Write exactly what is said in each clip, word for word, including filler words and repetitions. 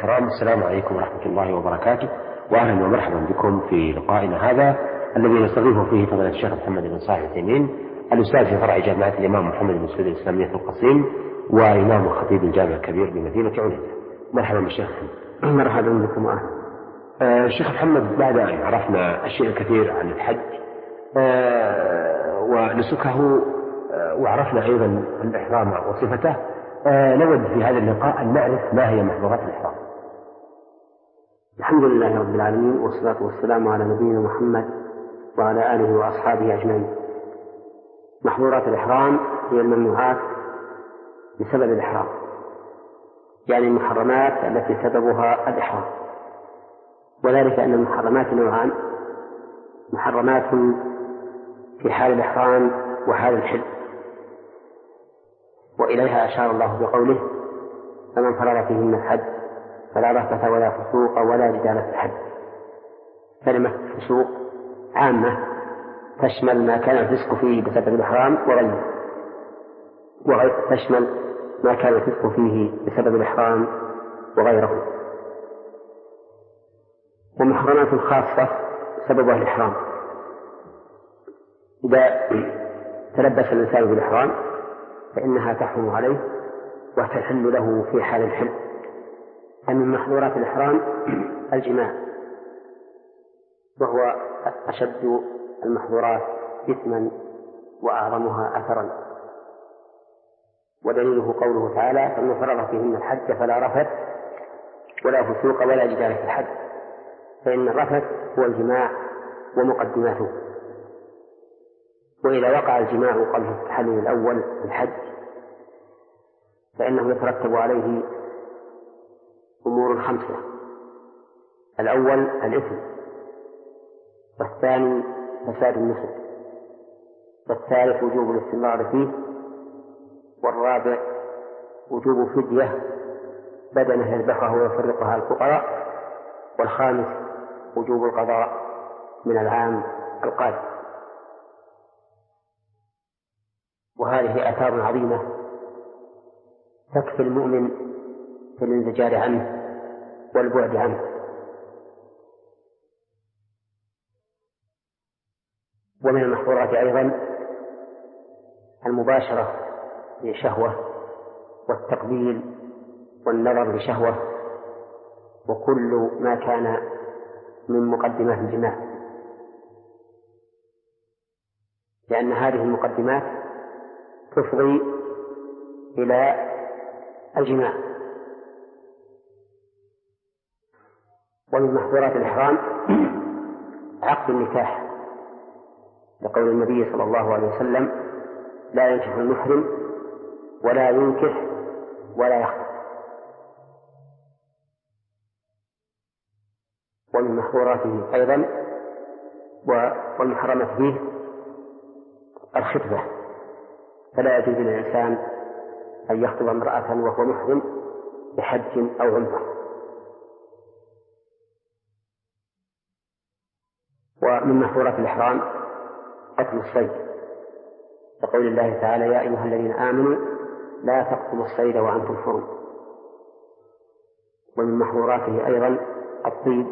الكرام، السلام عليكم ورحمة الله وبركاته، وأهلا ومرحبا بكم في لقائنا هذا الذي نستضيفه فيه فضيلة الشيخ محمد بن صالح العثيمين، الأستاذ في فرع جامعة الإمام محمد بن سعود الإسلامية في القصيم، وإمام خطيب الجامع الكبير بمدينة عليا. مرحبا بالشيخ محمد. مرحبا بكم وأهلا. آه الشيخ محمد، بعد أن عرفنا أشياء كثير عن الحج آه ونسكه آه وعرفنا أيضا الإحرام وصفته، آه نود في هذا اللقاء أن نعرف ما هي محظورات الإحرام. الحمد لله رب العالمين، والصلاة والسلام على نبينا محمد وعلى آله وأصحابه أجمعين. محظورات الإحرام هي الممنوعات بسبب الإحرام، يعني المحرمات التي سببها الإحرام، وذلك أن المحرمات نوعان: محرمات في حال الإحرام وحال الحل، وإليها أشار الله بقوله: فمن فرض فيهن الحج فلا رفث ولا فسوق ولا جدال في الحج. كلمة فسوق عامة تشمل ما كان الفسق فيه بسبب الإحرام وغيره، وغير تشمل ما كان الفسق فيه بسبب الإحرام وغيره. ومحرمات خاصة سببها الإحرام: إذا تلبس الإنسان بالإحرام فإنها تحرم عليه وتحل له في حال الحل. فمن محظورات الإحرام الجماع، وهو أشد المحظورات إثما وأعظمها أثرا، ودليله قوله تعالى: فمن فرض فيهن الحج فلا رفث ولا فسوق ولا جدال في الحج. فإن الرفث هو الجماع ومقدماته، وإذا وقع الجماع قبل التحلل الأول في الحج فإنه يترتب عليه أمور خمسة: الأول الإثم، والثاني فساد النسك، والثالث وجوب الاستمرار فيه، والرابع وجوب فدية بدنه يذبحه ويفرقها على الفقراء، والخامس وجوب القضاء من العام القادم. وهذه آثار عظيمة تكفي المؤمن في الانزجار عنه والبعد عنه. ومن المحظورات أيضا المباشرة بشهوة، والتقبيل والنظر بشهوة، وكل ما كان من مقدمات الجماع، لأن هذه المقدمات تفضي إلى الجماع. ومن محظورات الإحرام عقد النكاح، لقول النبي صلى الله عليه وسلم: لا ينكح المحرم ولا ينكح ولا يخطب. ومن محظوراته أيضا والمحرمة فيه الخطبة، فلا يجوز للإنسان أن يخطب امرأة وهو محرم بحج أو عمرة. ومن محظورات الإحرام قتل الصيد، لقول الله تعالى: يا أيها الذين آمنوا لا تقتلوا الصيد وأنتم حرم. ومن محظوراته أيضا الطيب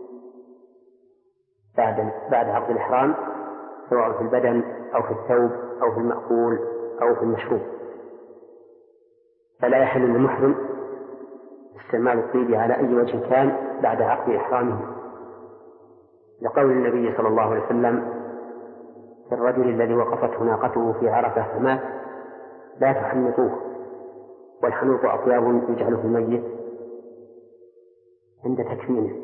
بعد بعد عقد الإحرام، سواء في البدن أو في الثوب أو في المأكول أو في المشروب، فلا يحل للمحرم استعمال الطيب على أي وجه كان بعد عقد إحرامه، لقول النبي صلى الله عليه وسلم في الرجل الذي وقفته ناقته في عرفة فمات: لا تحنطوه، والحنوط أطياب يجعله الميت عند تكفينه.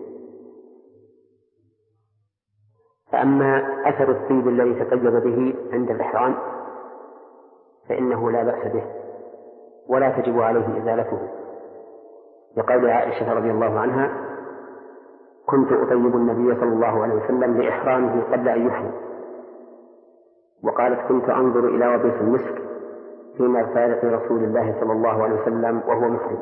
فأما أثر الطيب الذي تطيب به عند الإحرام فإنه لا بأس به ولا تجب عليه إزالته، لقول عائشة رضي الله عنها: كنت أطيب النبي صلى الله عليه وسلم لإحرامه قبل أن يحرم. وقالت: كنت أنظر إلى وبيص المسك في مرفارق رسول الله صلى الله عليه وسلم وهو محرم.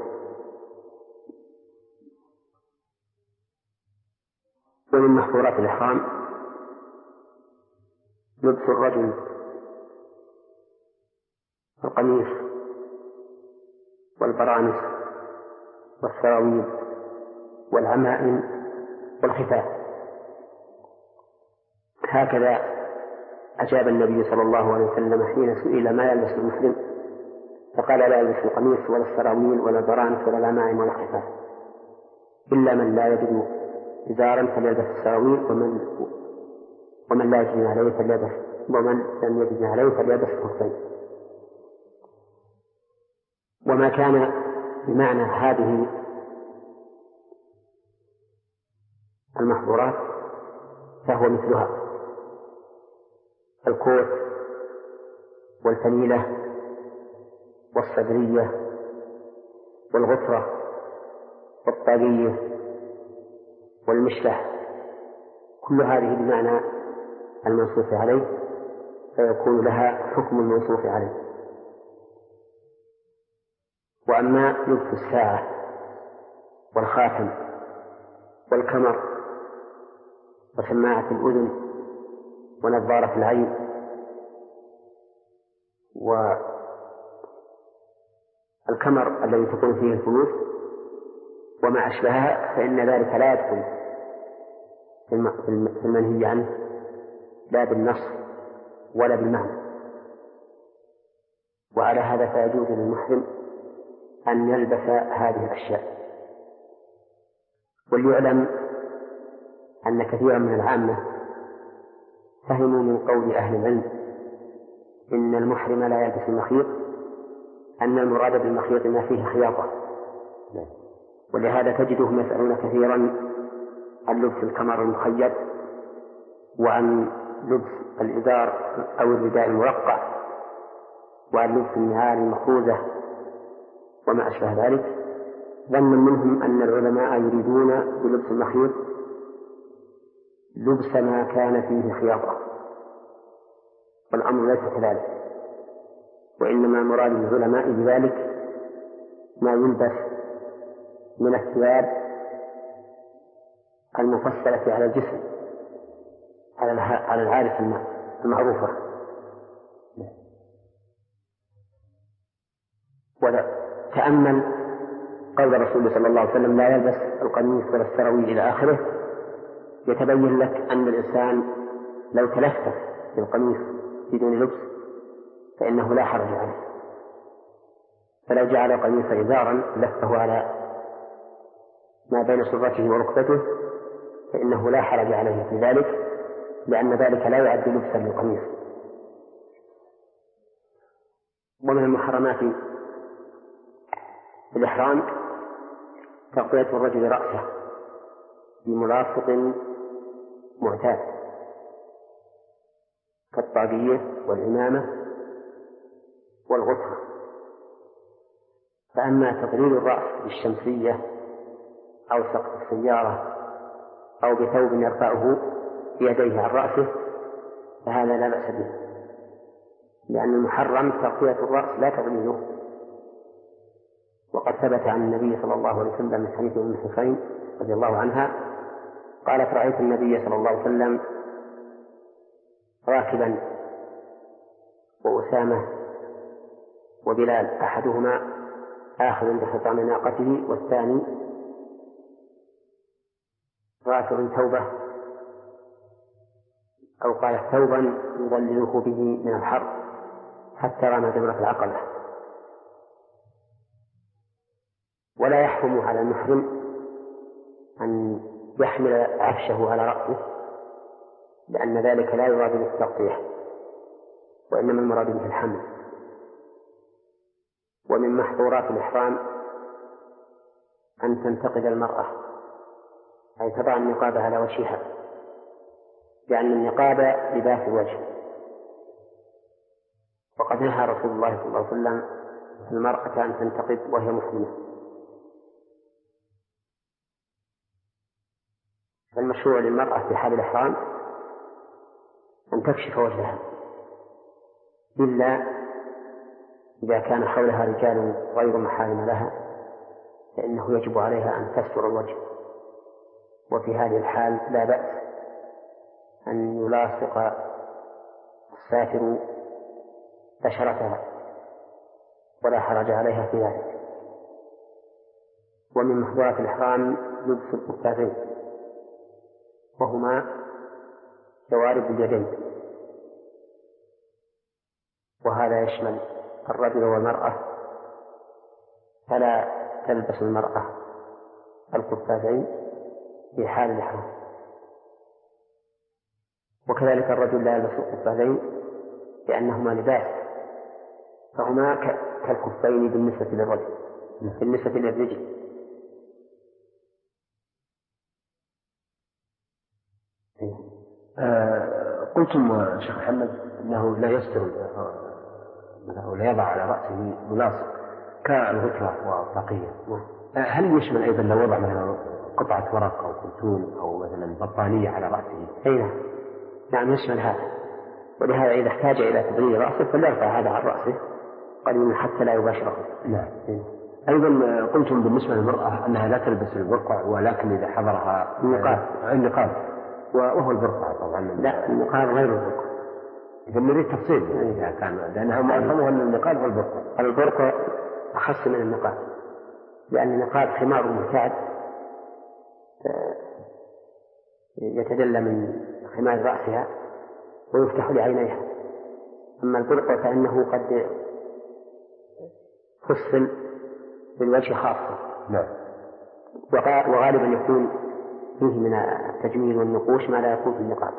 ومن محظورات الإحرام لبس الرجل القميص والبرانس والسراويل والعمائم والخفاف. هكذا أجاب النبي صلى الله عليه وسلم حين سئل ما يلبس المسلم فقال لا يلبس القميص ولا السراويل ولا البرانس ولا العمائم ولا الخفاف إلا من لا يجد إزارا فليلبس السراويل ومن ومن لا يجد عليه فليلبس ومن لم يجد عليه فليلبس الخفين. وما كان بمعنى هذه المحظورات فهو مثلها: الكوت والفنيلة والصدرية والغفرة والطاقية والمشلح، كل هذه بمعنى المنصوص عليه فيكون لها حكم المنصوص عليه. وأما لبس الساعة والخاتم والكمر وسماعة الأذن ونظارة العين والكمر الذي تكون فيه الفلوس وما أشبهها فإن ذلك لا يدخل في المنهي عنه لا بالنص ولا بالمعنى. وعلى هذا فيجوز للمحرم أن يلبس هذه الأشياء. وليعلم أن كثيرا من العامة فهموا من قول أهل العلم إن المحرم لا يلبس المخيط أن المراد بالمخيط ما فيه خياطة، ولهذا تجدهم يسألون كثيرا عن لبس الكمر المخيط وعن لبس الإزار أو الرداء المرقع وعن لبس النعال المخوذة وما أشبه ذلك، ظنا منهم أن العلماء يريدون بلبس المخيط لبس ما كان فيه خياطة، والأمر ليس كذلك، وإنما مراد العلماء بذلك ما يلبس من الثياب المفصلة على الجسم على العادة المعروفة. وتأمل قول الرسول صلى الله عليه وسلم لا يلبس القميص ولا السراويل إلى آخره، يتبين لك أن الإنسان لو تلفت بالقميص بدون لبس فإنه لا حرج عليه، فلو جعل القميص إزارا لفه على ما بين سرته وركبته فإنه لا حرج عليه في ذلك، لأن ذلك لا يعد لبسا للقميص. ومن المحرمات في الإحرام تغطية الرجل رأسه بملاصق معتاد كالطاقية والعمامة والغطرة. فأما تضليل الرأس بالشمسية أو سقف السيارة أو بثوب يرفعه بيديه عن رأسه فهذا لا بأس به، لأن المحرم تغطية الرأس لا تضليله. وقد ثبت عن النبي صلى الله عليه وسلم من حديث أم حسين رضي الله عنها قالت رأيت النبي صلى الله عليه وسلم راكبا وأسامة وبلال أحدهما آخذ بحطام ناقته والثاني رافع ثوبه أو قال ثوبا يظلله به من الحر حتى رمى جمرة العقبة. ولا يحرم على المحرم أن يحمل عفشه على رأسه، لأن ذلك لا يراد به التغطية وإنما المراد به الحمل. ومن محظورات الإحرام أن تنتقد المرأة أي تضع النقاب على وجهها، لأن النقاب لباس الوجه، وقد نهى رسول الله صلى الله عليه وسلم المرأة أن تنتقب وهي مسلمة. فالمشروع للمرأة في حال الإحرام أن تكشف وجهها، إلا إذا كان حولها رجال غير محارم لها فإنه يجب عليها أن تستر الوجه، وفي هذه الحال لا بأس أن يلاصق الساتر بشرتها ولا حرج عليها في ذلك. ومن محظورات الإحرام لبس القفازين وهما جوارب اليدين، وهذا يشمل الرجل والمرأة، فلا تلبس المرأة القفازين في حال الإحرام، وكذلك الرجل لا يلبس القفازين لأنهما لباس، فهما كالكفين بالنسبة للرجل بالنسبة للرجل. آه قلتم شيخ محمد أنه لا يستر أو لا يضع على رأسه ملاصق كالغترة والطاقية، آه هل يشمل أيضا لو وضع مثلا قطعة ورق أو كرتون أو مثلا بطانية على رأسه؟ أي نعم يشمل هذا، ولهذا إذا احتاج إلى تبريد رأسه فليرفع هذا عن رأسه قليلا حتى لا يباشره. نعم. أيضا قلتم بالنسبة للمرأة أنها لا تلبس البرقع، ولكن إذا حضرها النقاب النقاب وهو البرقع طبعا. لا النقاب غير البرقع. إذا نريد تفصيل إذا كان، لأنها معظمها أن النقاب هو البرقع. البرقع أخص من النقاب، لأن النقاب خمار مبتعد يتجلى من خمار رأسها ويفتح لعينيها، أما البرقع فإنه قد فصل بالوجه خاصة. نعم. وغالبا يكون فيه من التجميل والنقوش ما لا يكون في النقاب.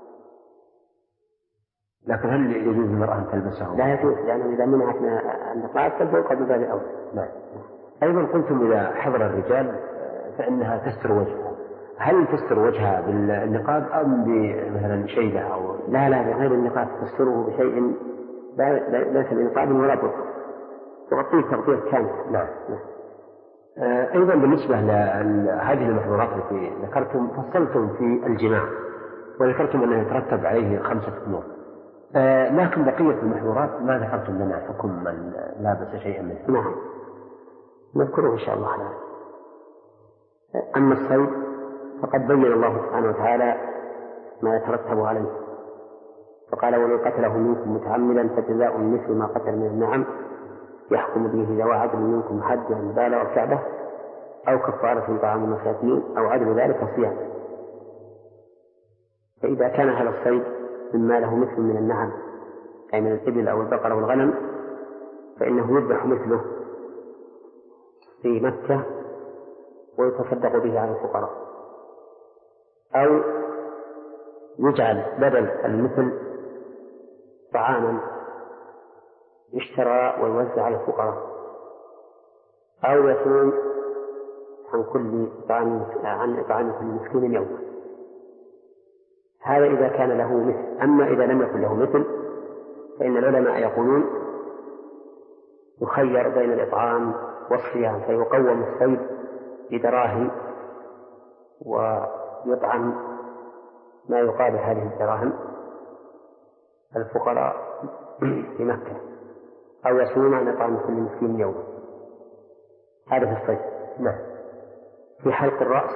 لكن هل يجوز للمرأة أن تلبسه؟ لا يجوز، لأنه إذا منعت من النقاب فالبرقع بباب أولى. نعم. أيضا قلتم إذا حضر الرجال فإنها تستر وجهها، هل تستر وجهها بالنقاب أم بمثلا شيبة أو؟ لا لا بغير النقاب، تستره بشيء ليس بنقاب ولا برقع، تغطيه تغطية كاملة. نعم. أيضا بالنسبة لهذه المحظورات التي ذكرتم فصلتم في الجماع وذكرتم أنه يترتب عليه خمسة أمور، لكن بقية المحظورات ما ذكرتم لنا حكم من لابس شيئا منها. نعم نذكره إن شاء الله. أما الصيد فقد بين الله سبحانه وتعالى ما يترتب عليه، فقال ولو قتله منكم متعمدا فجزاء مثل ما قتل من النعم يحكم به ذوى عدل منكم حدا بالغ الكعبة أو كفارة طعام المساكين أو عدل ذلك صيام. فإذا كان هذا الصيد مما له مثل من النعم أي من الإبل أو البقر أو الغنم فإنه يذبح مثله في مكة ويتصدق به على الفقراء، أو يجعل بدل المثل طعاما يشترى ويوزع على الفقراء، أو يصوم عن كل طعام عن طعام كل مسكين يوما. هذا إذا كان له مثل. أما إذا لم يكن له مثل فإن العلماء يقولون يخير بين الإطعام والصيام، فيقوم الصيد بدراهم ويطعم ما يقابل هذه الدراهم الفقراء في مكة، أو يصوم عن إطعام كل مسكين يوما. هذا في الصيد. نعم. في حلق الرأس،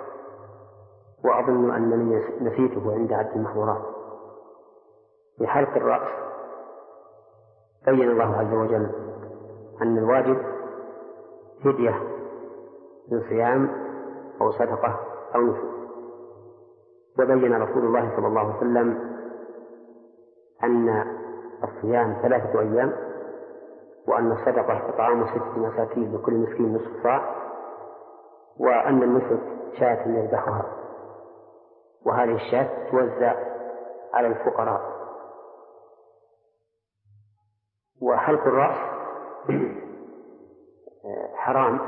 وأظن أنني نسيته عند عد المحظورات، في حلق الرأس بين الله عز وجل أن الواجب فدية من صيام أو صدقة أو نسك، وبين رسول الله صلى الله عليه وسلم أن الصيام ثلاثة أيام، وأن الصدقة إطعام ست مساكين لكل مسكين نصف صاع، وأن النسك شاة يذبحها، وهذه الشاة توزع على الفقراء. وحلق الرأس حرام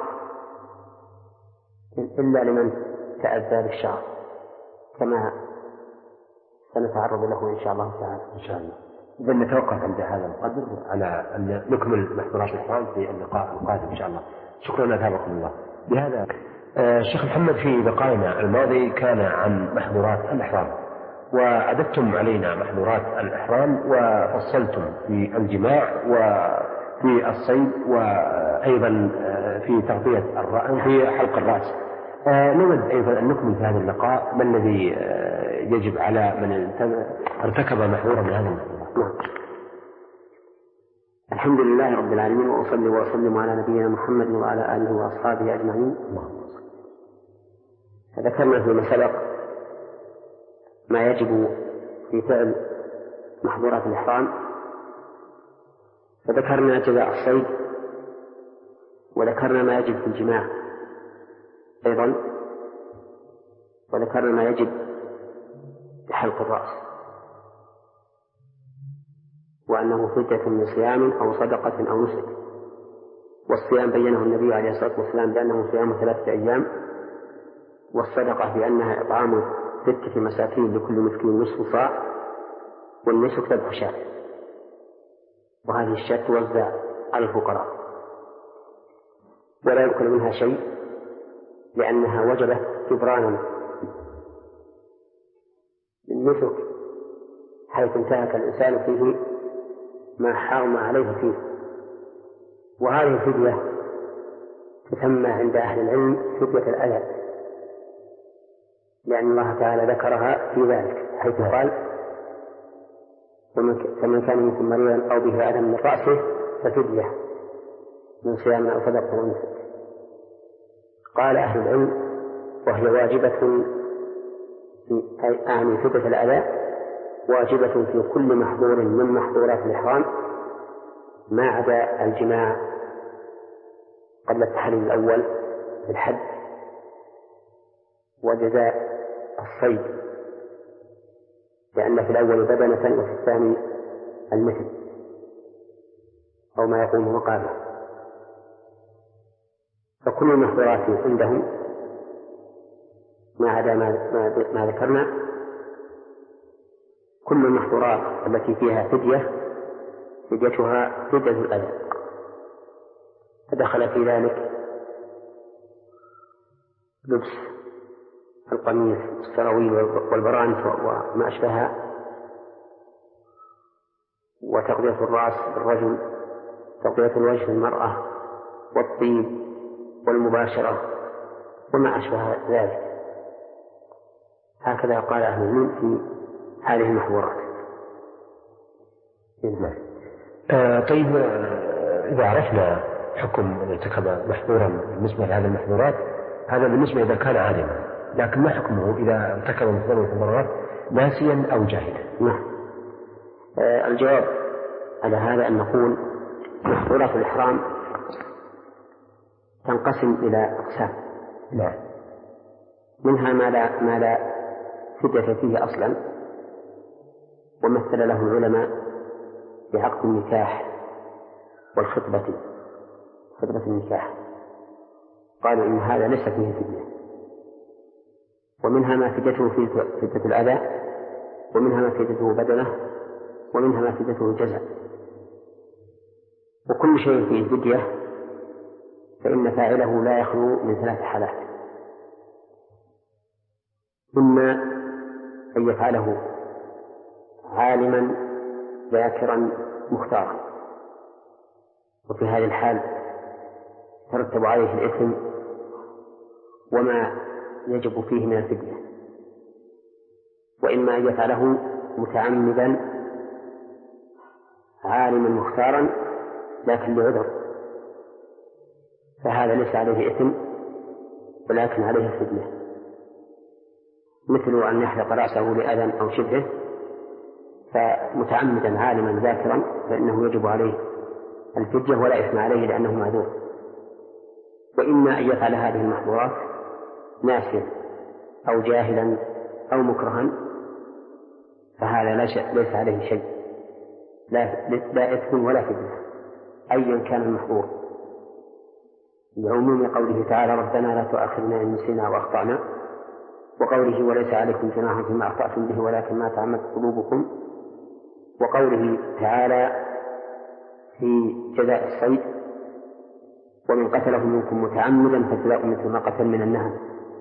إلا لمن تأذى بالشعر كما سنتعرض له إن شاء الله تعالى. إن شاء الله. إذا نتوقف عند هذا القدر على أن نكمل محظورات الإحرام في اللقاء القادم إن شاء الله. شكرا أثابكم الله. بهذا الشيخ محمد في لقائنا الماضي كان عن محظورات الإحرام، وأددتم علينا محظورات الإحرام وفصلتم في الجماع وفي الصيد وأيضا في تغطية الرأس في حلق الرأس. نود أيضا أن نكمل في هذا اللقاء ما الذي يجب على من ارتكب محظورا من هذا المحظورات. الحمد لله رب العالمين، وأصلي وأسلم على نبينا محمد وعلى آله وأصحابه أجمعين. ذكرنا فيما سبق ما يجب في فعل محظورات الإحرام، فذكرنا جزاء الصيد، وذكرنا ما يجب في الجماع أيضا، وذكرنا ما يجب في حلق الرأس، وأنه فدية من صيام أو صدقة أو نسك. والصيام بينه النبي عليه الصلاة والسلام بأنه صيام ثلاثة أيام، والصدقة بأنها إطعام ستة مساكين لكل مسكين نصف صاع، والنسك ذبح شاة، وهذه الشاة توزع على الفقراء ولا يؤكل منها شيء، لأنها وجبت جبرانا للنسك، حيث انتهك الإنسان فيه ما حرم عليه فيه. وهذه الفدية تسمى عند أهل العلم فدية الأذى، لأن الله تعالى ذكرها في ذلك حيث قال: فمن كان منكم مريضا أو به أذى من رأسه ففدية من صيام أو صدقة أو نسك. قال أهل العلم وهي واجبة في أعني فدية الأذى واجبة في كل محظور من محظورات الإحرام ما عدا الجماع قبل التحلل الأول في الحج، وجزاء الصيد لأن في الأول بدنة وفي الثاني المثل أو ما يقوم مقامه. فكل المحظورات عندهم ما عدا ما, ما, ما ذكرنا، كل المحظورات التي فيها فدية فديتها فدية الأذى، فدخل في ذلك لبس القميص والسراويل والبرانس وما أشبهها، وتغطية الرأس بالرجل، تغطية الوجه للمرأة، والطيب والمباشرة وما أشبه ذلك. هكذا قال أهل العلم في هذه المحظورات. آه طيب، آه إذا عرفنا حكم من ارتكب محظورا بالنسبة لهذه المحظورات، هذا بالنسبة إذا كان عالما، لكن ما حكمه إذا ارتكب محظورا من المحظورات ناسيا أو جاهلا؟ نعم. آه الجواب على هذا أن نقول محظورات الإحرام تنقسم إلى أقسام. نعم. منها ما لا ما لا فدية فيه أصلا، ومثل له العلماء بعقد النكاح والخطبة، خطبة النكاح، قالوا إن هذا ليس فيه فدية. ومنها ما فديته فيه فدية الأذى، ومنها ما فديته بدنة، ومنها ما فديته جزاء. وكل شيء فيه فدية فإن فاعله لا يخلو من ثلاث حالات: إما أن يفعله عالما ذاكرا مختارا، وفي هذه الحال ترتب عليه الإثم وما يجب فيه من الفدية، وإما أن يفعله متعمدا عالما مختارا لكن لعذر، فهذا ليس عليه إثم ولكن عليه الفدية، مثل أن يحلق رأسه لأذى أو شبهه، فمتعمدا عالما ذاكرا فإنه يجب عليه الفدية ولا إثم عليه لأنه معذور. وإما أن يفعل هذه المحظورات ناسيا أو جاهلا أو مكرها، فهذا ليس عليه شيء، لا, لا إثم ولا فدية أيا كان المحظور، لعموم قوله تعالى: ربنا لا تؤاخذنا إن نسينا أو أخطأنا، وقوله: وليس عليكم جناح فيما أخطأتم به ولكن ما تعمدت قلوبكم، وقوله تعالى في جزاء الصيد: ومن قتله منكم متعمدا فجزاء مثل ما قتل من النهم.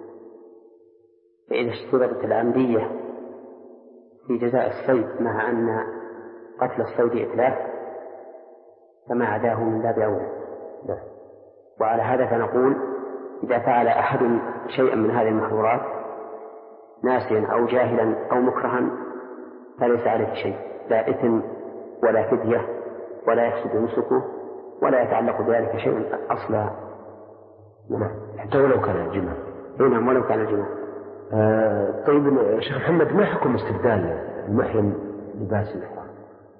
فإذا اشترطت العمدية في جزاء الصيد مع أن قتل الصيد إتلاف، فما عداه من باب أولى. وعلى هذا فنقول إذا فعل أحد شيئا من هذه المحظورات ناسيا أو جاهلا أو مكرها فليس عليه شيء، لا إثم ولا فدية، ولا يفسد نسكه ولا يتعلق بذلك شيء أصلا. نعم، حتى ولو كان الجمع. نعم، ولو كان الجمع. آه طيب شيخ محمد، ما حكم استبدال المحرم لباس الإحرام؟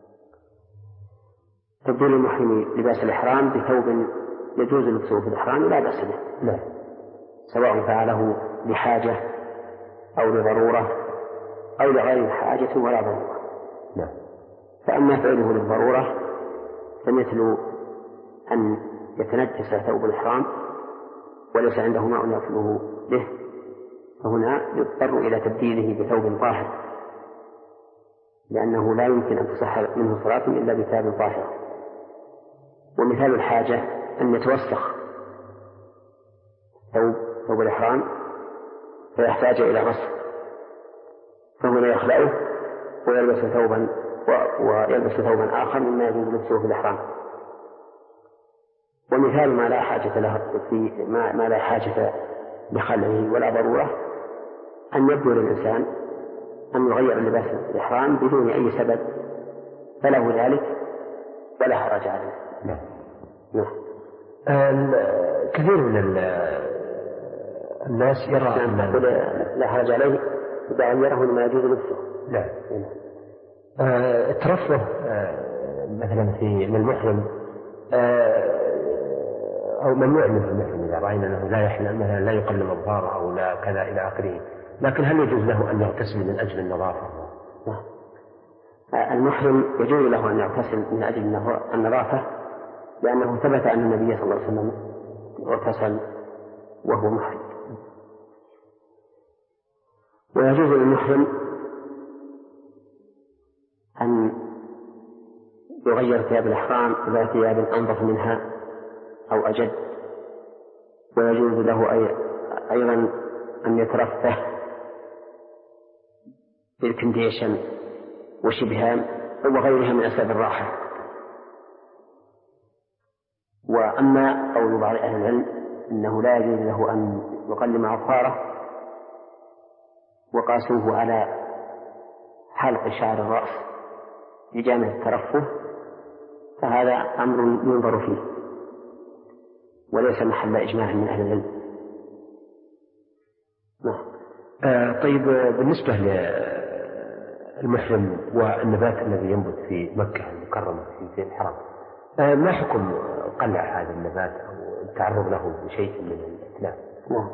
تبديل المحرم لباس الإحرام بثوب يجوز لبسه في الإحرام لا بأس به. نعم. سواء فعله لحاجة أو لضرورة أو لغير حاجة ولا ضرورة. نعم. فأما فعله للضرورة فمثل أن يتنجس ثوب الإحرام وليس عنده ماء يغسله به، فهنا يضطر إلى تبديله بثوب طاهر، لأنه لا يمكن أن تصح منه صلاة إلا بثوب طاهر. ومثال الحاجة أن يتوسخ ثوب ثوب الإحرام فيحتاج إلى غسل، فهنا يخلعه ويلبس ثوبا ويلبس ثوبا آخر مما يجوز لبسه في الإحرام. ومثال ما لا حاجة له في ما, ما لا حاجة لخلعه ولا ضرورة أن يبدو للإنسان أن يغير لباس الإحرام بدون أي سبب فله ذلك ولا حرج عليه. نعم. نعم. كثير من الناس يرى أن لا حرج عليه إذا غيره لما يجوز لبسه. نعم. الترفه مثلا في المحرم أو ممنوع منه المحرم إذا رأينا أنه لا يحلم مثلا لا يقلم أظفاره أو لا كذا إلى آخره، لكن هل يجوز له أن يغتسل من أجل النظافة؟ المحرم يجوز له أن يغتسل من أجل النظافة، لأنه ثبت أن النبي صلى الله عليه وسلم اغتسل وهو محرم. ويجوز للمحرم أن يغير ثياب الإحرام إلى ثياب أنظف منها أو أجد، ويجوز له أيضا أن يترفه بالكنديشن وشبهان وغيرها من أسباب الراحة. وأما قول بعض أهل العلم أنه لا يجوز له أن يقلم أظفاره وقاسوه على حلق شعر الرأس بجانب الترفه، فهذا أمر ينظر فيه وليس محل إجماع من أهل العلم. نعم. آه طيب بالنسبة للمحرم والنبات الذي ينبت في مكة المكرمة في الحرم، آه ما حكم قلع هذا النبات أو التعرض له بشيء من الإتلاف؟ نعم.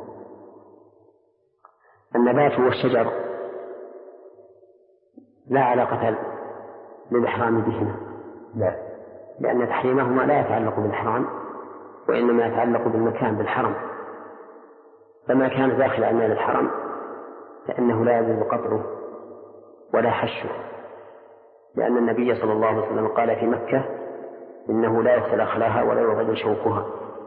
النبات والشجر لا علاقة للإحرام بهما. لا. لأن تحريمهما لا يتعلق بالإحرام وإنما يتعلق بالمكان بالحرم، فما كان داخل أعمال الحرم فإنه لا يجوز قطعه ولا حشه، لأن النبي صلى الله عليه وسلم قال في مكة إنه لا يغسل أخلاها ولا يغير شوكها،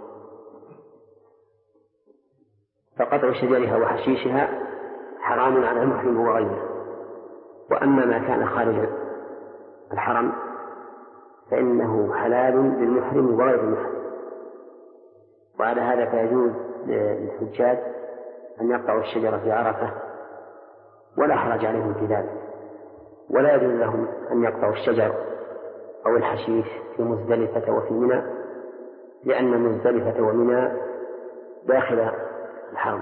فقطع شجرها وحشيشها حرام على المحرم وغيره. وأما ما كان خارج الحرم فإنه حلال للمحرم وغير المحرم. وعلى هذا فيجوز للحجاج أن يقطعوا الشجرة في عرفة ولا حرج عليهم في ذلك، ولا يجوز لهم أن يقطعوا الشجر أو الحشيش في مزدلفة وفي منى، لأن مزدلفة ومنى داخل الحرم.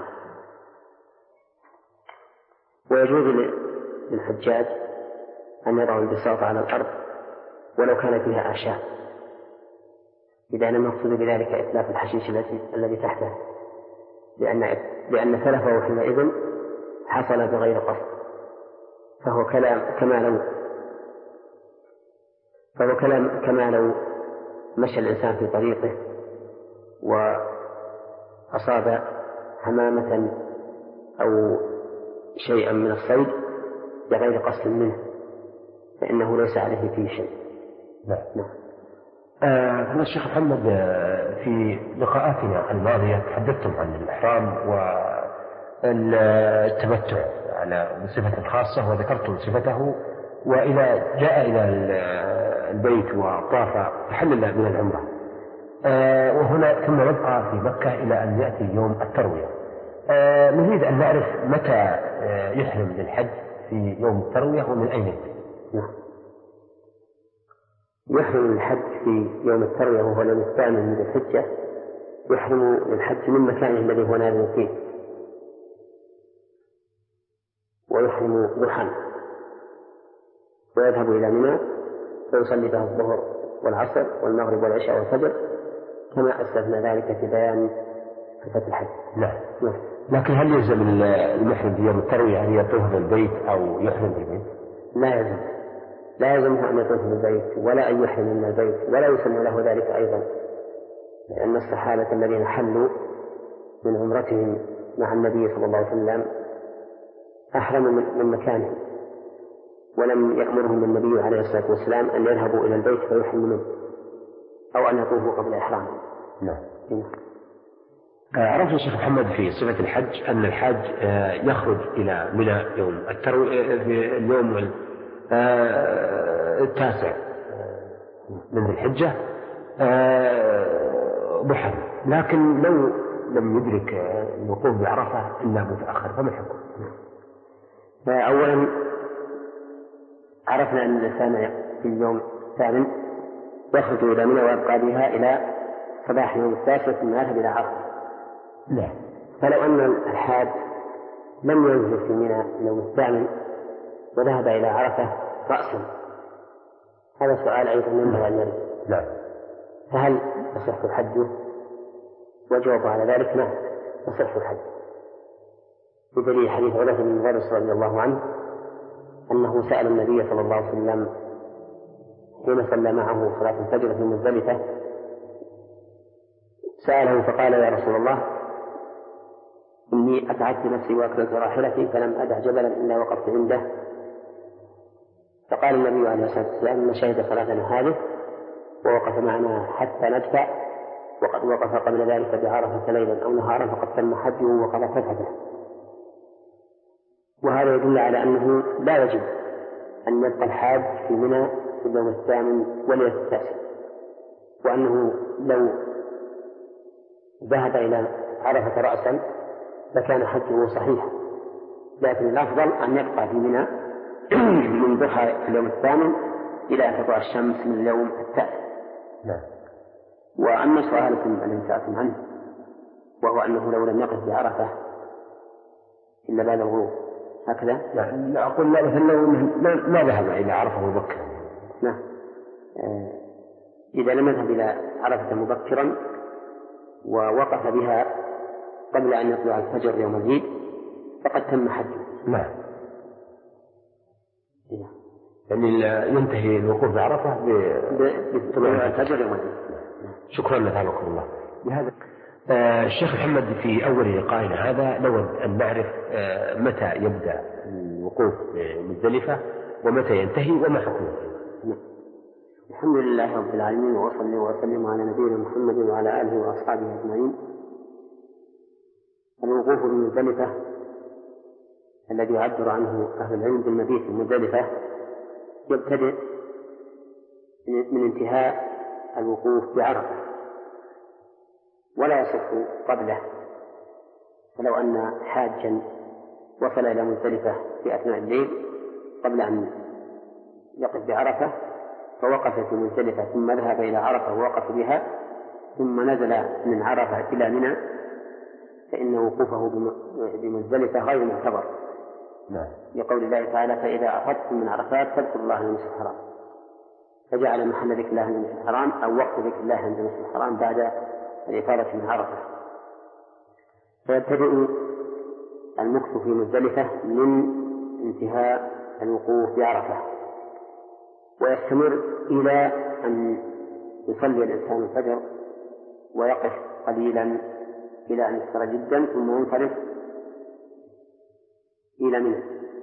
ويجوز للحجاج أن يضعوا البساط على الأرض ولو كان فيها أعشاب، إذا لم يقصد بذلك إتلاف الحشيش الذي تحته، لأن لأن تلفه حينئذ حصل بغير قصد، فهو كلام كما لو فهو كلام كما لو مشى الإنسان في طريقه وأصاب حمامة أو شيئا من الصيد بغير قصد منه فإنه ليس عليه فيه شيء. لا. نعم. آه الشيخ محمد، في لقاءاتنا الماضية تحدثتم عن الإحرام والتمتع على بصفة خاصة وذكرتم صفته، وإذا جاء إلى البيت وطاف تحلل من العمرة، آه وهنا ثم يبقى في مكة إلى أن يأتي يوم التروية. آه نريد أن نعرف متى آه يحرم للحج في يوم التروية ومن أين يبدأ. نعم. يحرم الحج في يوم التروية وهو اليوم الثامن من الحجة، يحرم للحج من مكانه الذي هو نازل فيه، ويحرم ضحى ويذهب إلى منى فيصلي بها الظهر والعصر والمغرب والعشاء والفجر كما أسلفنا ذلك في بيان صفة الحج. نعم. لكن هل يلزم المحرم في يوم التروية أن يطوف بالبيت أو يحرم بالبيت؟ لا يلزم، لا يلزمه أن يطوف بالبيت ولا أن يحرم من البيت، ولا يسمى له ذلك أيضا، لأن الصحابة الذين حلوا من عمرتهم مع النبي صلى الله عليه وسلم أحرموا من مكانهم، ولم يأمرهم النبي عليه الصلاة والسلام أن يذهبوا إلى البيت فيحرموا منه أو أن يطوفوا قبل إحرامهم. نعم. عرفنا الشيخ محمد في صفة الحج أن الحاج يخرج إلى منى يوم التروية في اليوم التاسع من الحجة ضحى، لكن لو لم يدرك الوقوف بعرفة إلا متأخر فما الحكم؟ أولا عرفنا أن الإنسان في اليوم الثامن يخرج إلى منى ويبقى بها إلى صباح يوم التاسع ثم يذهب إلى عرفة. لا. فلو أن الحاج لم ينزل في منى اليوم الثامن وذهب إلى عرفة رأسا، هذا سؤال أيضا ينبغي أن يرد. لا. فهل يصح الحج؟ وجواب على ذلك نعم يصح الحج، بدليل حديث عروة بن غارس رضي الله عنه أنه سأل النبي صلى الله عليه وسلم حين صلى معه صلاة الفجر في مزدلفة، سأله فقال يا رسول الله إني أتعبت نفسي وأكلت راحلتي فلم أدع جبلا إلا وقفت عنده، فقال النبي عليه الصلاة والسلام إن شهد صلاتنا هذه ووقف معنا حتى ندفع، وقد وقف قبل ذلك بعرفة ليلا أو نهارا فقد تم حجه وقضى فتحته. وهذا يدل على أنه لا يجب أن يبقى الحاج في منى في اليوم الثامن وليلة التاسع، وأنه لو ذهب إلى عرفة رأسا لكان حجه صحيحا، لكن الأفضل أن يبقى في منى من ضحى اليوم الثامن إلى أن تطلع الشمس من اليوم التاسع. نعم. وأما سؤالكم الذي سألتم عنه وهو أنه لو لم يقف بعرفة إلا بعد الغروب هكذا؟ لا أقول لا، مثلا لو ما ذهب إلى عرفة مبكرا. نعم. آه إذا لم يذهب إلى عرفة مبكرا ووقف بها قبل أن يطلع الفجر يوم العيد فقد تم حجه. نعم. يعني ينتهي الوقوف بعرفة بطلوع الفجر يوم العيد. شكرا لك الله. لهذا آه الشيخ محمد في أول لقائنا هذا نود أن نعرف آه متى يبدأ الوقوف بمزدلفة ومتى ينتهي وما حكمه. الحمد لله رب العالمين، وصلى وسلم على نبينا محمد وعلى آله وأصحابه أجمعين. الوقوف بمزدلفة الذي يعبر عنه أهل العلم بالمبيت بمزدلفة يبتدئ من انتهاء الوقوف بعرفة ولا يصح قبله. فلو أن حاجا وصل إلى مزدلفة في أثناء الليل قبل أن يقف بعرفة فوقف في مزدلفة ثم ذهب إلى عرفة ووقف بها ثم نزل من عرفة إلى منى فإن وقوفه بمزدلفة غير معتبر. نعم. لقول الله تعالى فإذا أفضتم من عرفات فاذكروا الله عند المسجد الحرام، فجعل محل ذكر الله عند المسجد الحرام أو وقت ذكر الله عند المسجد الحرام بعد الإفاضة من عرفة. فيبتدئ المكث في مزدلفة من انتهاء الوقوف بعرفة ويستمر إلى أن يصلي الإنسان الفجر ويقف قليلا إلى أن يسر جدا ثم ينصرف إلى منى.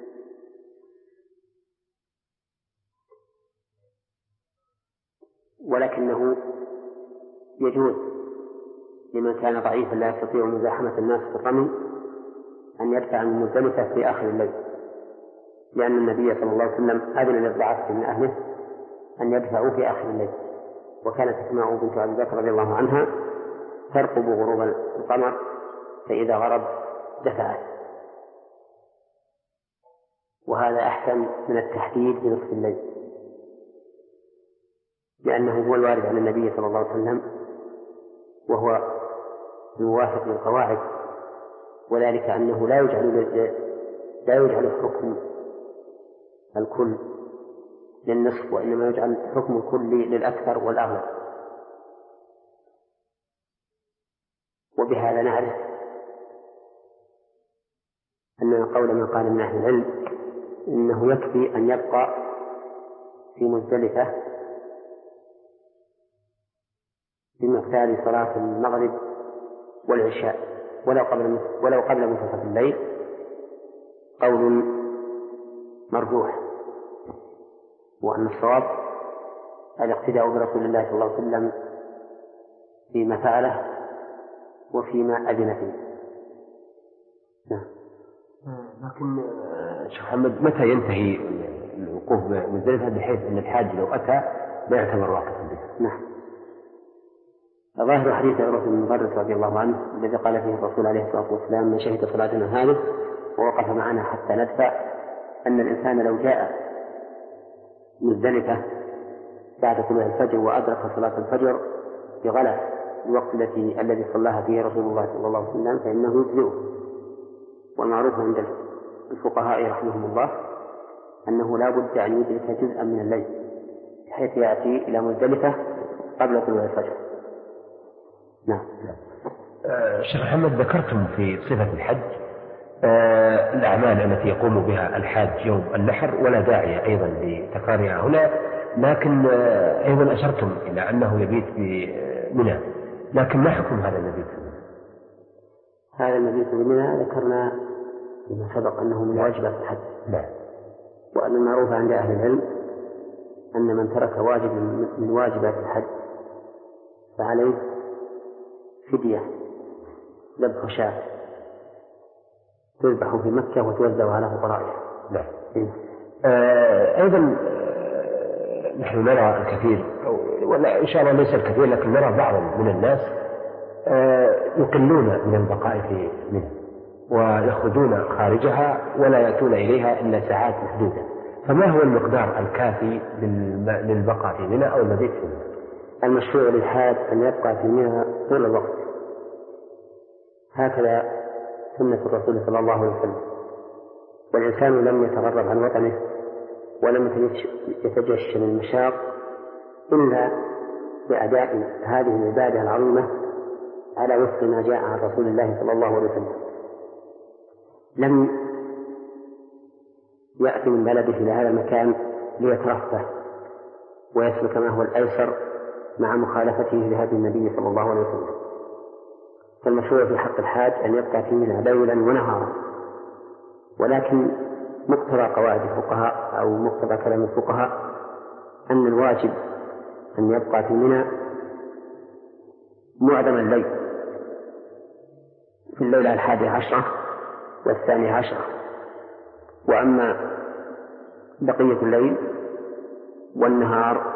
ولكنه يجوز لمن كان ضعيفا لا يستطيع مزاحمة الناس في الرمي أن يدفع من مزدلفة في آخر الليل، لأن النبي صلى الله عليه وسلم أذن للضعاف من أهله أن يدفعوا في آخر الليل، وكانت أسماء بنت أبي بكر رضي الله عنها ترقب غروب القمر فإذا غرب دفعت، وهذا أحسن من التحديد بنصف الليل. لأنه هو الوارد عن النبي صلى الله عليه وسلم وهو موافق للقواعد، وذلك أنه لا يجعل لا يجعل حكم الكل للنصف، وإنما يجعل حكم الكل للأكثر والأغلب. وبهذا نعرف أن قول من قال من أهل العلم إنه يكفي أن يبقى في مزدلفة بمقدار صلاة المغرب والعشاء ولو قبل ولو قبل منتصف الليل، قول مرجوح، وأن الصواب الاقتداء برسول الله صلى الله عليه وسلم فيما فعله وفيما أذن فيه. نعم. لكن شيخ محمد متى ينتهي الوقوف بمزدلفة بحيث أن الحاج لو أتى لا يعتبر واقفا به؟ نعم. ظاهر حديث عروة بن المغرس رضي الله عنه الذي قال فيه الرسول عليه الصلاة والسلام: من شهد صلاتنا هذه ووقف معنا حتى ندفع، أن الإنسان لو جاء مزدلفة بعد طلوع الفجر وأدرك صلاة الفجر بغلس الوقت التي الذي صلاها فيه رسول الله صلى الله عليه وسلم فإنه يجزئه. والمعروف عند الفقهاء رحمهم الله أنه لا بد أن يدرك جزءا من الليل بحيث يأتي إلى مزدلفة قبل طلوع الفجر. نعم. آه شيخ محمد، ذكرتم في صفة الحج آه الأعمال التي يقوم بها الحاج يوم النحر، ولا داعي أيضا لتكرارها هنا، لكن آه أيضا أشرتم إلى أنه يبيت بمنى، لكن ما حكم هذا المبيت؟ هذا المبيت بمنى ذكرنا فيما سبق أنه من واجبات الحج. نعم. وأن المعروف عند أهل العلم أن من ترك واجب من واجبات الحج فعليه فدية ذبح شاة تذبح في مكة وتوزع على فقرائها. نعم. آه أيضا آه نحن نرى الكثير، ولا إن شاء الله ليس الكثير لكن نرى بعض من الناس آه يقلون من البقاء في منى ويخرجون خارجها ولا يأتون إليها إلا ساعات محدودة، فما هو المقدار الكافي للبقاء في منى أو المبيت في منى؟ المشروع للحاج أن يبقى في منى طول الوقت، هكذا سنة الرسول صلى الله عليه وسلم. والإنسان لم يتغرب عن وطنه ولم يتجشم المشاق إلا بأداء هذه العبادة العظيمة على وفق ما جاء عن رسول الله صلى الله عليه وسلم. لم يأتي من بلده إلى هذا المكان ليترفه ويسلك ما هو الأيسر مع مخالفته لهدي النبي صلى الله عليه وسلم. فالمشروع في حق الحاج أن يبقى في منى ليلا ونهارا، ولكن مقتضى قواعد الفقهاء أو مقتضى كلام الفقهاء أن الواجب أن يبقى في منى معظم الليل، في الليلة الحادية عشرة والثانية عشرة، وأما بقية الليل والنهار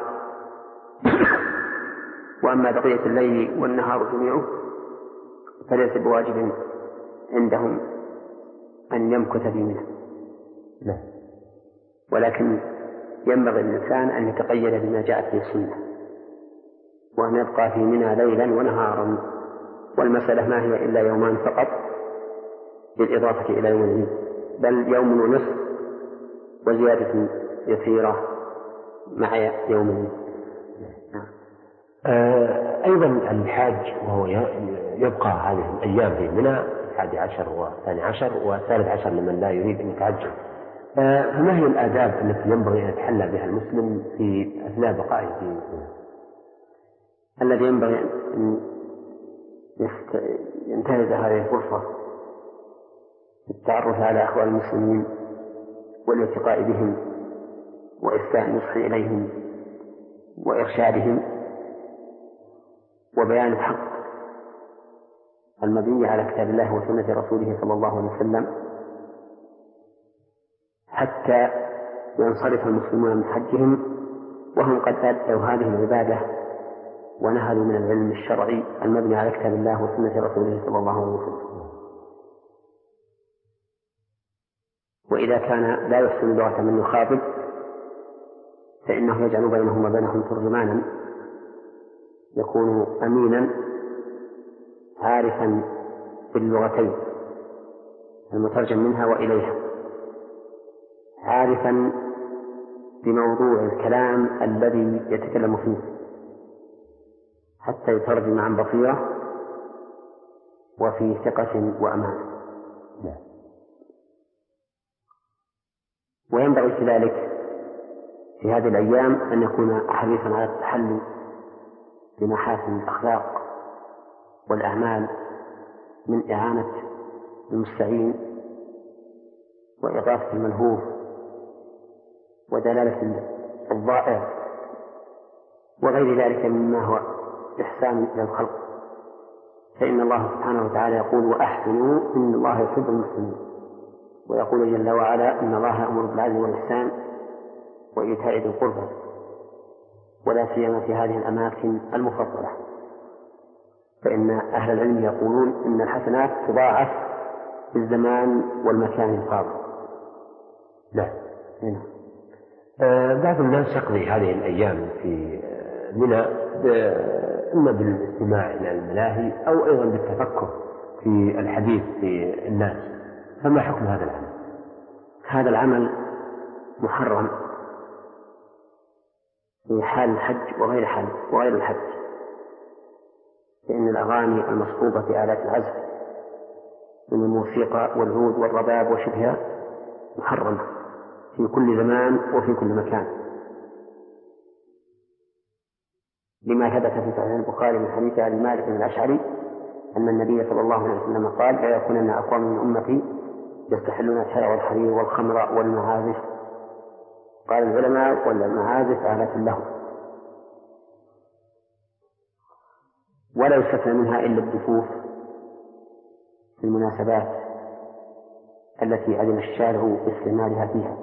وأما بقية الليل والنهار جميعه فليس بواجب عندهم أن يمكث في منى. لا. ولكن ينبغي للإنسان أن يتقيد بما جاءت به السنة وأن يبقى في منى ليلا ونهارا، والمسألة ما هي إلا يومان فقط بالإضافة إلى يوم العيد، بل يوم ونصف وزيادة يسيرة مع يوم العيد. آه أيضا الحاج وهو يبقى هذه الأيام في منى الحادي عشر والثاني عشر والثالث عشر لمن لا يريد أن يتعجل، آه فما هي الآداب التي ينبغي أن يتحلى بها المسلم في أثناء بقائه في منى؟ الذي ينبغي أن ينتهز هذه الفرصة التعرف على أحوال المسلمين والالتقاء بهم وإفتاء النصح إليهم وإرشادهم وبيان الحق المبني على كتاب الله وسنة رسوله صلى الله عليه وسلم حتى ينصرف المسلمون من حجهم وهم قد أدوا هذه العبادة ونهلوا من العلم الشرعي المبني على كتاب الله وسنة رسوله صلى الله عليه وسلم. وإذا كان لا يحسن لغة من يخاطب فإنه يجعل بينهم وبينهم ترجمانا يكون أمينا عارفا باللغتين المترجم منها وإليها، عارفا بموضوع الكلام الذي يتكلم فيه حتى يترجم عن بصيرة وفي ثقة وأمان. وينبغي كذلك في هذه الأيام أن يكون حريصا على التحلي بمحاسن الأخلاق والأعمال من إعانة المستعين وإغاثة الملهوف ودلالة الضائع وغير ذلك مما هو إحسان إلى الخلق، فإن الله سبحانه وتعالى يقول: وأحسنوا إن الله يحب المحسنين، ويقول جل وعلا: إن الله يأمر بالعدل والإحسان وإيتاء ذي القربى، ولا سيما في هذه الأماكن المفضلة، فإن أهل العلم يقولون إن الحسنات تضاعف في الزمان والمكان الفاضل. لا هنا آه بعض الناس يقضي هذه الأيام في منى إما بالاستماع إلى الملاهي أو أيضا بالتفكر في الحديث في الناس، فما حكم هذا العمل؟ هذا العمل محرم في حال الحج وغير حال وغير الحج، لأن الأغاني المصحوبة في آلات العزف من الموسيقى والعود والرباب وشبهها محرمة في كل زمان وفي كل مكان، لما ثبت في صحيح البخاري من حديث أبي مالك الأشعري أن النبي صلى الله عليه وسلم قال: لا يكونن أقوام من أمتي يستحلون الشرع والحرير والخمر والمعازف. قال العلماء: والمعازف آلة لهم، ولا يستثنى منها إلا الدفوف في المناسبات التي أذن الشارع باستعمالها فيها،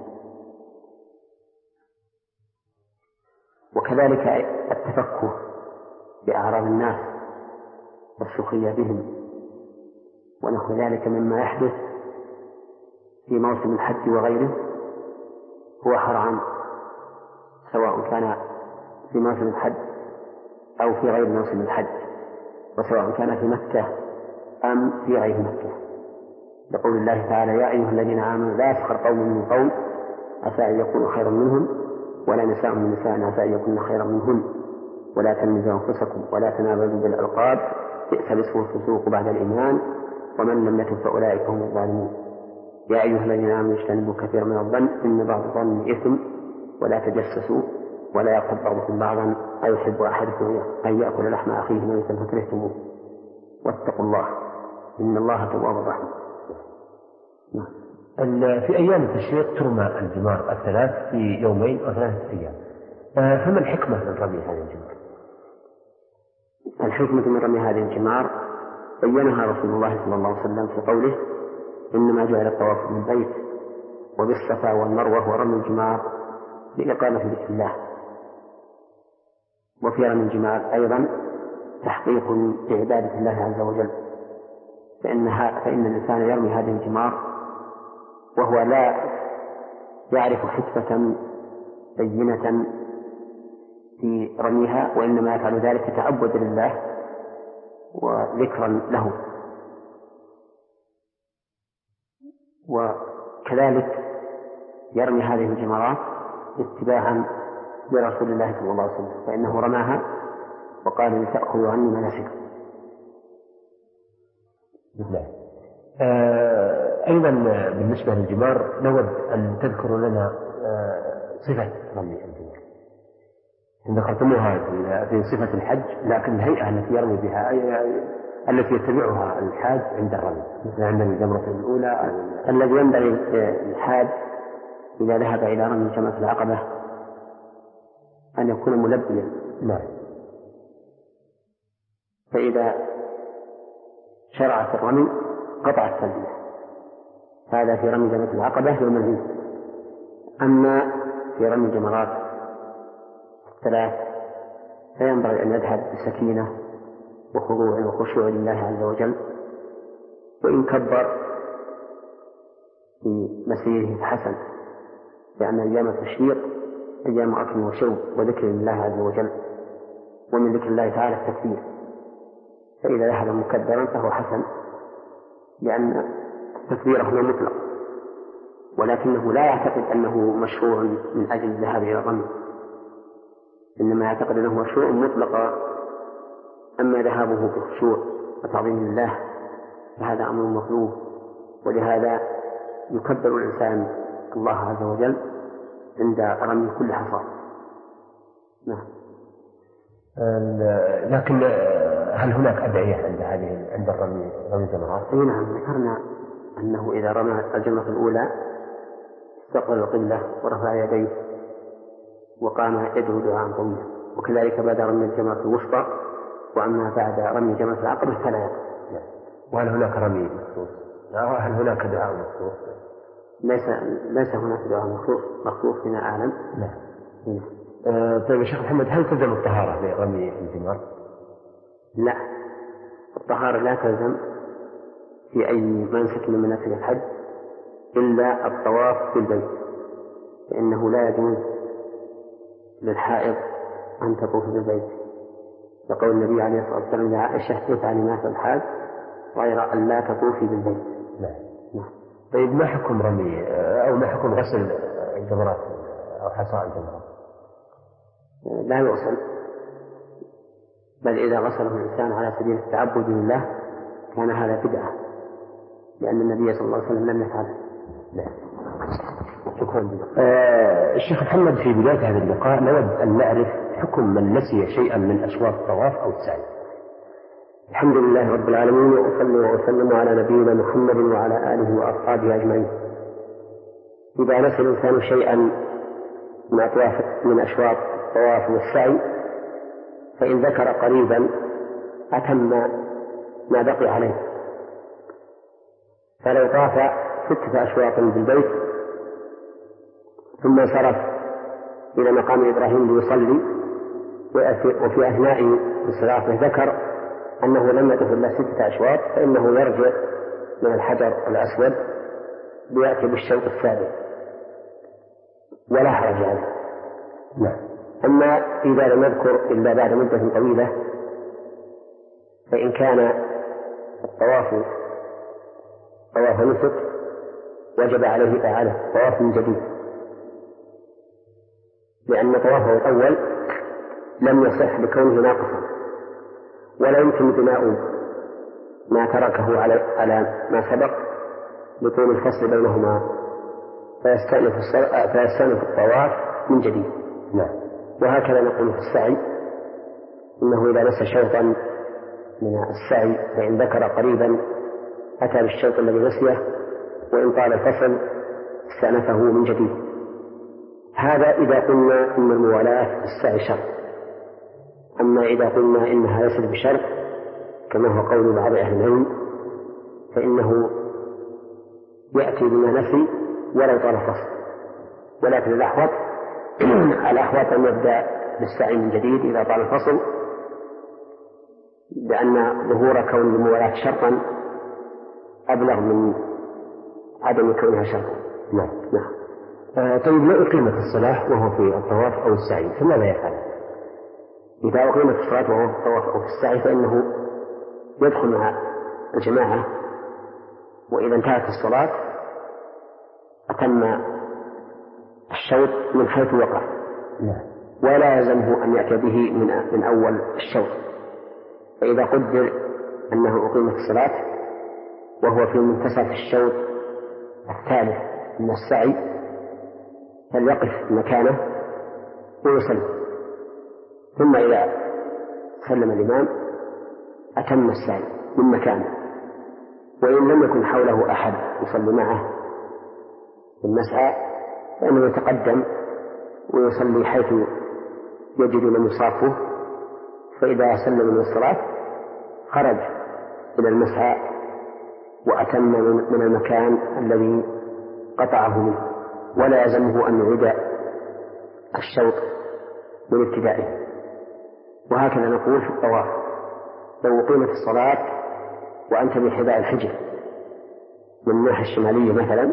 وكذلك التفكه بأعراض الناس والسخرية بهم ونحو ذلك مما يحدث في موسم الحج وغيره هو حرام، سواء كان في موسم الحج أو في غير موسم الحج، وسواء كان في مكة أم في غير مكة، لقول الله تعالى: يا أيها الذين آمنوا لا يسخر قوم من قوم عسى أن يكونوا خيرا منهم ولا نساء من نساء عسى أن يكون خيرا منهن ولا تلمزوا أنفسكم ولا تنابزوا بالألقاب بئس الاسم الفسوق بعد الإيمان ومن لم يتب فأولئك هم الظالمون. يا أيها الذين آمنوا اجتنبوا كثيرا من الظن إن بعض الظن إثم ولا تجسسوا ولا يغتب بعضكم بعضا أيحب أحدكم أن يأكل لحم أخيه ميتا فكرهتموه واتقوا الله إن الله تواب رحيم. في أيام التشريق ترمى الجمار الثلاث في يومين أو ثلاثة أيام، فما الحكمة من رمي هذه الجمار؟ الحكمة من رمي هذه الجمار بينها رسول الله صلى الله عليه وسلم في قوله: إنما جعل الطواف بالبيت وبالصفا والمروة ورمي الجمار لإقامة ذكر الله. وفي رمي الجمار أيضا تحقيق لعبادة الله عز وجل، فإنها فإن الإنسان يرمي هذه الجمار وهو لا يعرف حكمة بينة في رميها، وإنما يفعل ذلك تعبدا لله وذكرا له. وكذلك يرمي هذه الجمرات اتباعا لرسول الله صلى الله عليه وسلم، فإنه رماها وقال: لتأخذوا عني مناسككم. آه أيضا بالنسبة للجمار نود أن تذكروا لنا آه صفة رمي الجمار. ذكرتموها في صفة الحج، لكن الهيئة التي يرمي بها التي يتبعها الحاج عند الرمي، مثل عند الجمرة الأولى الذي ينبغي الحاج إذا ذهب إلى رمي جمرة العقبة أن يكون ملبيا. نعم. فإذا شرع في الرمي قطع التلبية، هذا في رمي جمرة العقبة يوم العيد. أما في رمي الجمرات الثلاث فينبغي أن يذهب بسكينة وخضوع وخشوع لله عز وجل، وإن كبر في مسيره فحسن، لأن أيام التشريق أيام أكل وشرب وذكر لله عز وجل، ومن ذكر الله تعالى التكبير، فإذا ذهب مكبرا فهو حسن، لأن التكبير هو مطلق، ولكنه لا يعتقد أنه مشروع من أجل الذهاب إلى الرمي، إنما يعتقد أنه مشروع مطلقا. أما ذهابه بخشوع وتعظيم الله فهذا أمر مطلوب، ولهذا يكبر الإنسان الله عز وجل عند رمي كل حصى. نعم. لكن هل هناك أدعية عند هذه عند الرمي رمي الجمرات؟ أي نعم، ذكرنا أنه إذا رمى الجمرة الأولى استقبل القبلة ورفع يديه وقام يدعو دعاء طويلا، وكذلك بعد رمي الجمرة الوسطى، وأما بعد رمي جمرة العقبة فلا يدعو. وهل هناك رمي مخصوص؟ هل هناك دعاء مخصوص؟ ليس ليس هناك دعاء مخصوص مخصوص فيما أعلم. لا. آه طيب يا شيخ محمد، هل تلزم الطهارة لرمي الجمار؟ لا، الطهارة لا تلزم في أي منسك من مناسك الحج إلا الطواف بالبيت، فإنه لا يجوز للحائض أن تطوف بالبيت، لقول النبي عليه الصلاة والسلام لعائشة افعلي ما في الحاج غير أن لا تطوفي بالبيت. نعم. نعم. طيب ما حكم رمي أو ما حكم غسل الجمرات أو حصاء الجمرات؟ لا يغسل، بل إذا غسله الإنسان على سبيل التعبد لله كان هذا بدعة، لأن النبي صلى الله عليه وسلم لم يفعله. لا. شكرا. آه الشيخ محمد، في بداية هذا اللقاء نود أن نعرف حكم من نسي شيئا من أشواط الطواف أو السعي. الحمد لله رب العالمين، وأصلي وأسلم على نبينا محمد وعلى آله وأصحابه أجمعين. إذا نسي الإنسان شيئا من أطواف من أشواط الطواف والسعي فإن ذكر قريبا أتم ما بقي عليه، فلو طاف ستة أشواط بالبيت ثم انصرف إلى مقام إبراهيم ليصلي، وفي أثناء الصلاة ذكر أنه لم يطف إلا ستة أشواط، فإنه يرجع من الحجر الأسود ليأتي بالشوط السابع ولا حرج عليه. نعم. أما إذا لم يذكر إلا بعد مدة طويلة فإن كان الطواف طواف نسك وجب عليه إعادة طواف من جديد، لأن طوافه الأول لم يصح لكونه ناقصا، ولا يمكن بناء ما تركه على على ما سبق لطول الفصل بينهما، فيستأنف فيستأنف الطواف من جديد. نعم. وهكذا نقول في السعي، إنه إذا نسى شوطا من السعي فإن ذكر قريبا أتى بالشوط الذي نسيه، وإن طال الفصل استأنفه من جديد. هذا إذا قلنا إن الموالاة في السعي شرط. أما إذا قلنا إنها ليست بشرط كما هو قول بعض أهل العلم فإنه يأتي بما نسي ولو طال الفصل، ولكن الأحوط الأحوط أن يبدأ بالسعي من جديد إذا طال الفصل، لأن ظهور كون الموالاة شرطا أبلغ من عدم كونها شرطا. نعم. نعم. آه طيب، لو أقيمت الصلاة وهو في الطواف أو السعي فماذا يفعل؟ إذا أقيمت الصلاة وهو في الطواف أو في السعي فإنه يدخل مع الجماعة، وإذا انتهت الصلاة أتم الشوط من حيث وقع. نعم. ولا يلزمه أن يأتي به من من أول الشوط. فإذا قدر أنه أقيمت الصلاة وهو في منتصف الشوط الثالث من السعي فليقف مكانه ويصلي، ثم إذا سلم الإمام أتم السعي من مكانه، وإن لم يكن حوله أحد يصلي معه في المسعى فإنه يتقدم ويصلي حيث يجد من يصافه، فإذا سلم من الصلاة خرج إلى المسعى وأتم من المكان الذي قطعه منه، ولا يلزمه أن يعيد الشوط من ابتدائه. وهكذا نقول في الطواف، لو أقيمت الصلاة وأنت بحذاء الحجر من الناحية الشمالية مثلا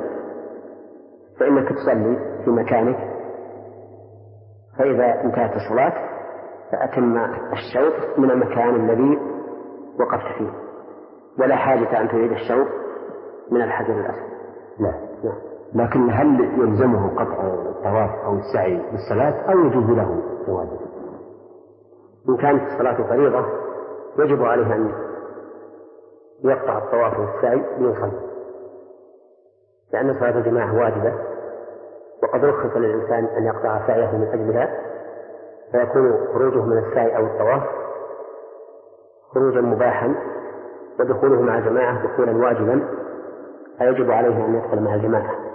فإنك تصلي في مكانك، فإذا انتهت الصلاة فأتم الشوط من المكان الذي وقفت فيه، ولا حاجة أن تعيد الشوط من الحجر الأسود. لا. لا. لكن هل يلزمه قطع الطواف أو السعي بالصلاة أو يجوز له جوازه؟ إن كانت الصلاة فريضة يجب عليه أن يقطع الطواف والسعي ليصلي، لأن صلاة الجماعة واجبة، وقد رخص للإنسان أن يقطع سعيه من أجلها، فيكون خروجه من السعي أو الطواف خروجا مباحا، ودخوله مع الجماعة دخولا واجبا، فيجب عليه أن يدخل مع الجماعة.